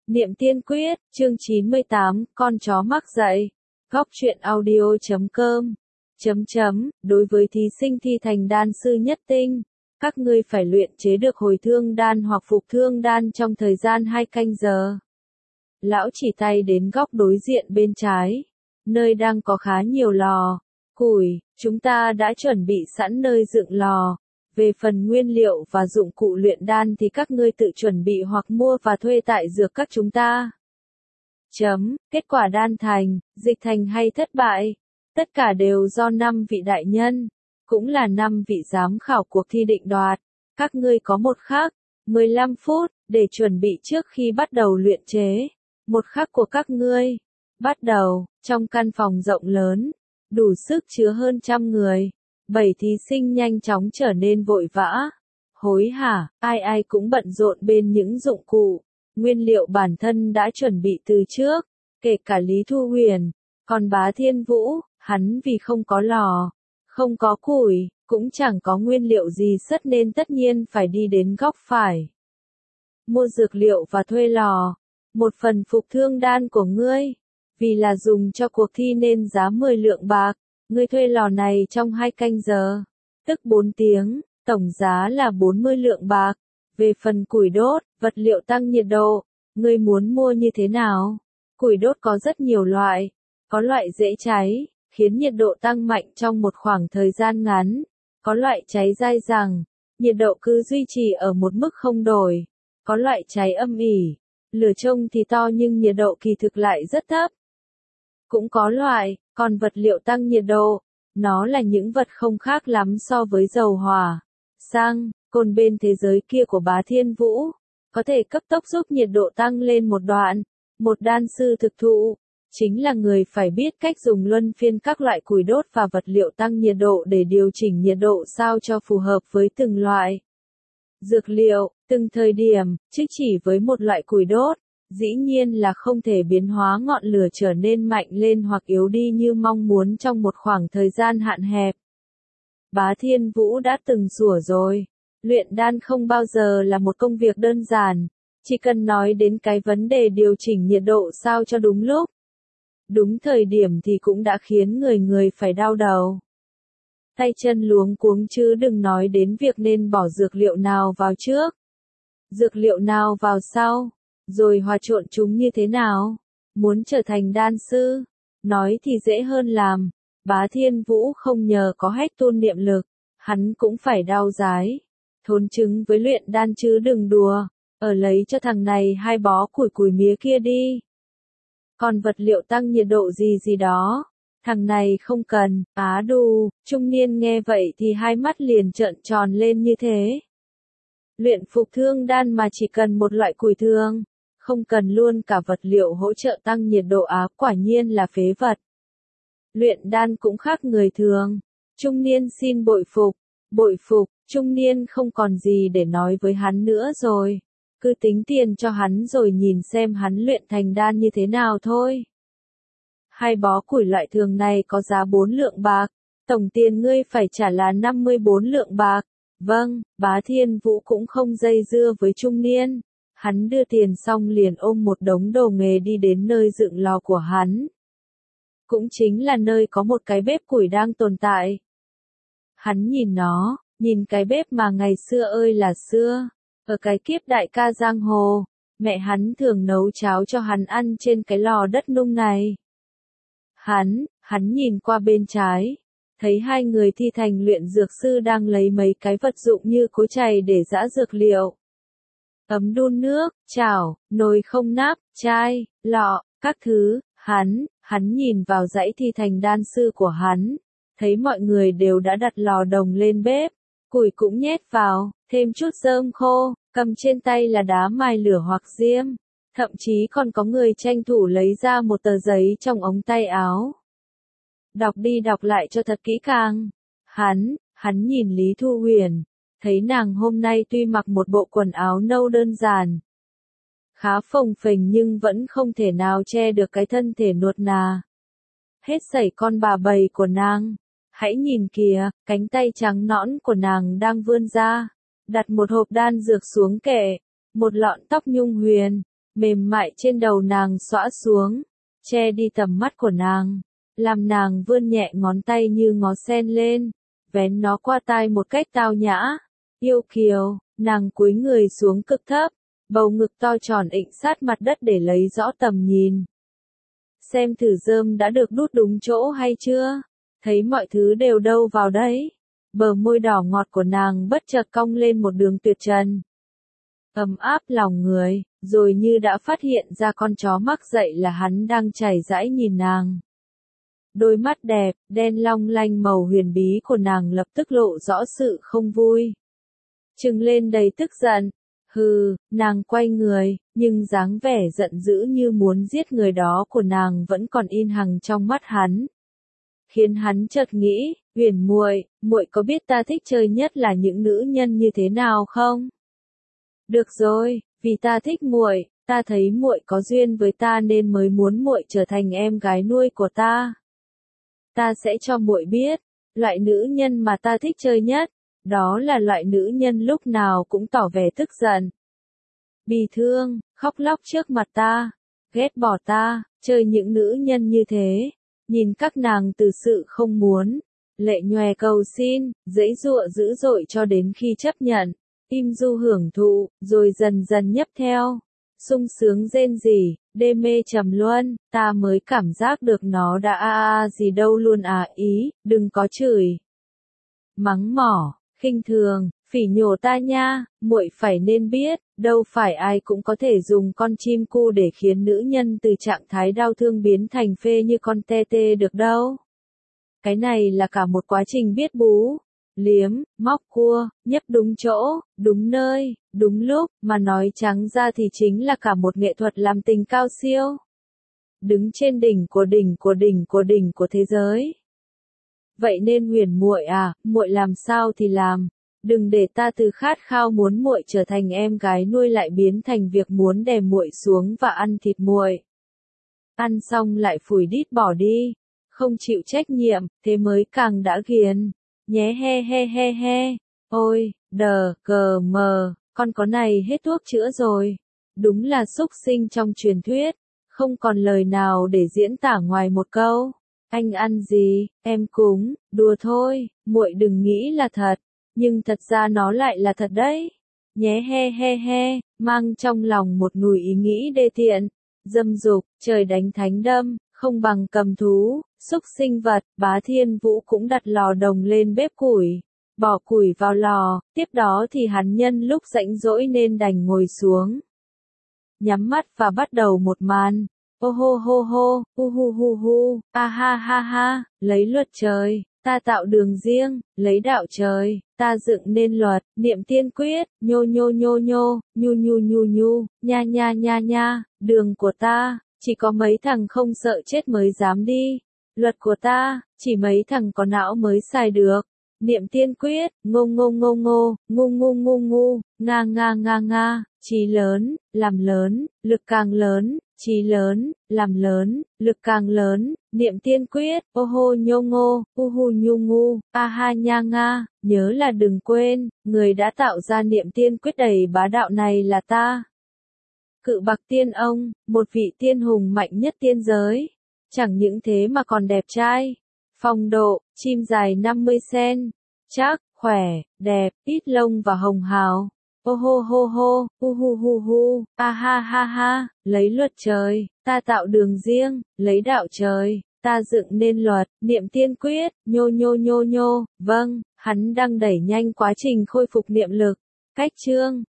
Niệm Tiên Quyết, chương 98, con chó mắc dạy. Góc truyện audio.com. Đối với thí sinh thi thành đan sư nhất tinh, các ngươi phải luyện chế được hồi thương đan hoặc phục thương đan trong thời gian 2 canh giờ. Lão chỉ tay đến góc đối diện bên trái, nơi đang có khá nhiều lò, củi, chúng ta đã chuẩn bị sẵn nơi dựng lò. Về phần nguyên liệu và dụng cụ luyện đan thì các ngươi tự chuẩn bị hoặc mua và thuê tại dược các chúng ta. Kết quả đan thành, dịch thành hay thất bại, tất cả đều do 5 vị đại nhân, cũng là 5 vị giám khảo cuộc thi định đoạt. Các ngươi có một khắc, 15 phút, để chuẩn bị trước khi bắt đầu luyện chế. Một khắc của các ngươi, bắt đầu, trong căn phòng rộng lớn, đủ sức chứa hơn 100 người. 7 thí sinh nhanh chóng trở nên vội vã, hối hả, ai cũng bận rộn bên những dụng cụ, nguyên liệu bản thân đã chuẩn bị từ trước, kể cả Lý Thu Huyền, còn Bá Thiên Vũ, hắn vì không có lò, không có củi, cũng chẳng có nguyên liệu gì sất nên tất nhiên phải đi đến góc phải. Mua dược liệu và thuê lò, một phần phục thương đan của ngươi, vì là dùng cho cuộc thi nên giá 10 lượng bạc. Ngươi thuê lò này trong 2 canh giờ, tức 4 tiếng, tổng giá là 40 lượng bạc. Về phần củi đốt, vật liệu tăng nhiệt độ, ngươi muốn mua như thế nào? Củi đốt có rất nhiều loại, có loại dễ cháy, khiến nhiệt độ tăng mạnh trong một khoảng thời gian ngắn, có loại cháy dai dẳng, nhiệt độ cứ duy trì ở một mức không đổi, có loại cháy âm ỉ, lửa trông thì to nhưng nhiệt độ kỳ thực lại rất thấp. Cũng có loại, còn vật liệu tăng nhiệt độ, nó là những vật không khác lắm so với dầu hỏa, xăng, cồn bên thế giới kia của Bá Thiên Vũ, có thể cấp tốc giúp nhiệt độ tăng lên một đoạn. Một đan sư thực thụ, chính là người phải biết cách dùng luân phiên các loại củi đốt và vật liệu tăng nhiệt độ để điều chỉnh nhiệt độ sao cho phù hợp với từng loại dược liệu, từng thời điểm, chứ chỉ với một loại củi đốt. Dĩ nhiên là không thể biến hóa ngọn lửa trở nên mạnh lên hoặc yếu đi như mong muốn trong một khoảng thời gian hạn hẹp. Bá Thiên Vũ đã từng rủa rồi, luyện đan không bao giờ là một công việc đơn giản, chỉ cần nói đến cái vấn đề điều chỉnh nhiệt độ sao cho đúng lúc, đúng thời điểm thì cũng đã khiến người phải đau đầu. Tay chân luống cuống chứ đừng nói đến việc nên bỏ dược liệu nào vào trước, dược liệu nào vào sau. Rồi hòa trộn chúng như thế nào? Muốn trở thành đan sư, nói thì dễ hơn làm. Bá Thiên Vũ không nhờ có hách tôn niệm lực, hắn cũng phải đau dái. Thốn chứng với luyện đan chứ đừng đùa, ở lấy cho thằng này 2 bó củi mía kia đi. Còn vật liệu tăng nhiệt độ gì đó, thằng này không cần. Á đù, trung niên nghe vậy thì hai mắt liền trợn tròn lên như thế. Luyện phục thương đan mà chỉ cần một loại củi thường, không cần luôn cả vật liệu hỗ trợ tăng nhiệt độ quả nhiên là phế vật. Luyện đan cũng khác người thường. Trung niên xin bội phục, trung niên không còn gì để nói với hắn nữa rồi. Cứ tính tiền cho hắn rồi nhìn xem hắn luyện thành đan như thế nào thôi. 2 bó củi loại thường này có giá 4 lượng bạc, tổng tiền ngươi phải trả là 54 lượng bạc. Vâng, Bá Thiên Vũ cũng không dây dưa với trung niên. Hắn đưa tiền xong liền ôm một đống đồ nghề đi đến nơi dựng lò của hắn. Cũng chính là nơi có một cái bếp củi đang tồn tại. Hắn nhìn nó, nhìn cái bếp mà ngày xưa ơi là xưa, ở cái kiếp đại ca giang hồ, mẹ hắn thường nấu cháo cho hắn ăn trên cái lò đất nung này. Hắn nhìn qua bên trái, thấy 2 người thi thành luyện dược sư đang lấy mấy cái vật dụng như cối chày để giã dược liệu. Ấm đun nước, chảo, nồi không nắp, chai, lọ, các thứ. Hắn nhìn vào dãy thi thành đan sư của hắn, thấy mọi người đều đã đặt lò đồng lên bếp, củi cũng nhét vào, thêm chút rơm khô, cầm trên tay là đá mài lửa hoặc diêm, thậm chí còn có người tranh thủ lấy ra một tờ giấy trong ống tay áo. Đọc đi đọc lại cho thật kỹ càng. Hắn nhìn Lý Thu Huyền, thấy nàng hôm nay tuy mặc một bộ quần áo nâu đơn giản, khá phồng phềnh nhưng vẫn không thể nào che được cái thân thể nuột nà. Hết sảy con bà bầy của nàng. Hãy nhìn kìa, cánh tay trắng nõn của nàng đang vươn ra, đặt một hộp đan dược xuống kệ, một lọn tóc nhung huyền, mềm mại trên đầu nàng xõa xuống, che đi tầm mắt của nàng, làm nàng vươn nhẹ ngón tay như ngó sen lên, vén nó qua tai một cách tao nhã, yêu kiều, nàng cúi người xuống cực thấp, bầu ngực to tròn ịnh sát mặt đất để lấy rõ tầm nhìn. Xem thử rơm đã được đút đúng chỗ hay chưa? Thấy mọi thứ đều đâu vào đấy. Bờ môi đỏ ngọt của nàng bất chợt cong lên một đường tuyệt trần. Ấm áp lòng người, rồi như đã phát hiện ra con chó mắc dậy là hắn đang chảy rãi nhìn nàng. Đôi mắt đẹp, đen long lanh màu huyền bí của nàng lập tức lộ rõ sự không vui. Trừng lên đầy tức giận. Hừ, nàng quay người, nhưng dáng vẻ giận dữ như muốn giết người đó của nàng vẫn còn in hằn trong mắt hắn. Khiến hắn chợt nghĩ, Huyền muội, muội có biết ta thích chơi nhất là những nữ nhân như thế nào không? Được rồi, vì ta thích muội, ta thấy muội có duyên với ta nên mới muốn muội trở thành em gái nuôi của ta. Ta sẽ cho muội biết, loại nữ nhân mà ta thích chơi nhất, đó là loại nữ nhân lúc nào cũng tỏ vẻ tức giận, bi thương, khóc lóc trước mặt ta, ghét bỏ ta, chơi những nữ nhân như thế, nhìn các nàng từ sự không muốn, lệ nhòe cầu xin, giãy giụa dữ dội cho đến khi chấp nhận, im du hưởng thụ, rồi dần dần nhấp theo, sung sướng rên rỉ, đê mê trầm luân, ta mới cảm giác được nó đã gì đâu luôn ý, đừng có chửi, mắng mỏ, khinh thường, phỉ nhổ ta nha, muội phải nên biết, đâu phải ai cũng có thể dùng con chim cu để khiến nữ nhân từ trạng thái đau thương biến thành phê như con tê tê được đâu. Cái này là cả một quá trình biết bú, liếm, móc cua, nhấp đúng chỗ, đúng nơi, đúng lúc, mà nói trắng ra thì chính là cả một nghệ thuật làm tình cao siêu. Đứng trên đỉnh của đỉnh của đỉnh của đỉnh của thế giới. Vậy nên Huyền muội muội làm sao thì làm, đừng để ta từ khát khao muốn muội trở thành em gái nuôi lại biến thành việc muốn đè muội xuống và ăn thịt muội. Ăn xong lại phủi đít bỏ đi, không chịu trách nhiệm, thế mới càng đã ghiền. Nhé he he he he. Ôi, đờ, cờ mờ, con có này hết thuốc chữa rồi. Đúng là súc sinh trong truyền thuyết, không còn lời nào để diễn tả ngoài một câu. Anh ăn gì, em cúng, đùa thôi, muội đừng nghĩ là thật, nhưng thật ra nó lại là thật đấy. Nhé he he he, mang trong lòng một nùi ý nghĩ đê tiện, dâm dục, trời đánh thánh đâm, không bằng cầm thú, xúc sinh vật, Bá Thiên Vũ cũng đặt lò đồng lên bếp củi, bỏ củi vào lò, tiếp đó thì hắn nhân lúc rảnh rỗi nên đành ngồi xuống. Nhắm mắt và bắt đầu một màn. Ô hô hô hô, hu hu hu, ha ha ha, lấy luật trời, ta tạo đường riêng, lấy đạo trời, ta dựng nên luật, niệm tiên quyết, nhô nhô nhô nhô, nhu nhu nhu nhu, nha nha nha nha, đường của ta, chỉ có mấy thằng không sợ chết mới dám đi, luật của ta, chỉ mấy thằng có não mới xài được. Niệm tiên quyết, ngô ngô ngô ngô, ngu ngu ngu ngu, nga nga nga nga, chí lớn, làm lớn, lực càng lớn, chí lớn, làm lớn, lực càng lớn, niệm tiên quyết, ô hô nhô ngô, u hu nhu ngu, a ha nha nga, nhớ là đừng quên, người đã tạo ra niệm tiên quyết đầy bá đạo này là ta. Cự Bạc Tiên ông, một vị tiên hùng mạnh nhất tiên giới, chẳng những thế mà còn đẹp trai. Phong độ, chim dài 50 cm, chắc, khỏe, đẹp, ít lông và hồng hào. Ô hô hô hô, hu hu, a ha ha ha, lấy luật trời, ta tạo đường riêng, lấy đạo trời, ta dựng nên luật, niệm tiên quyết, nhô nhô nhô nhô, vâng, hắn đang đẩy nhanh quá trình khôi phục niệm lực. Cách chương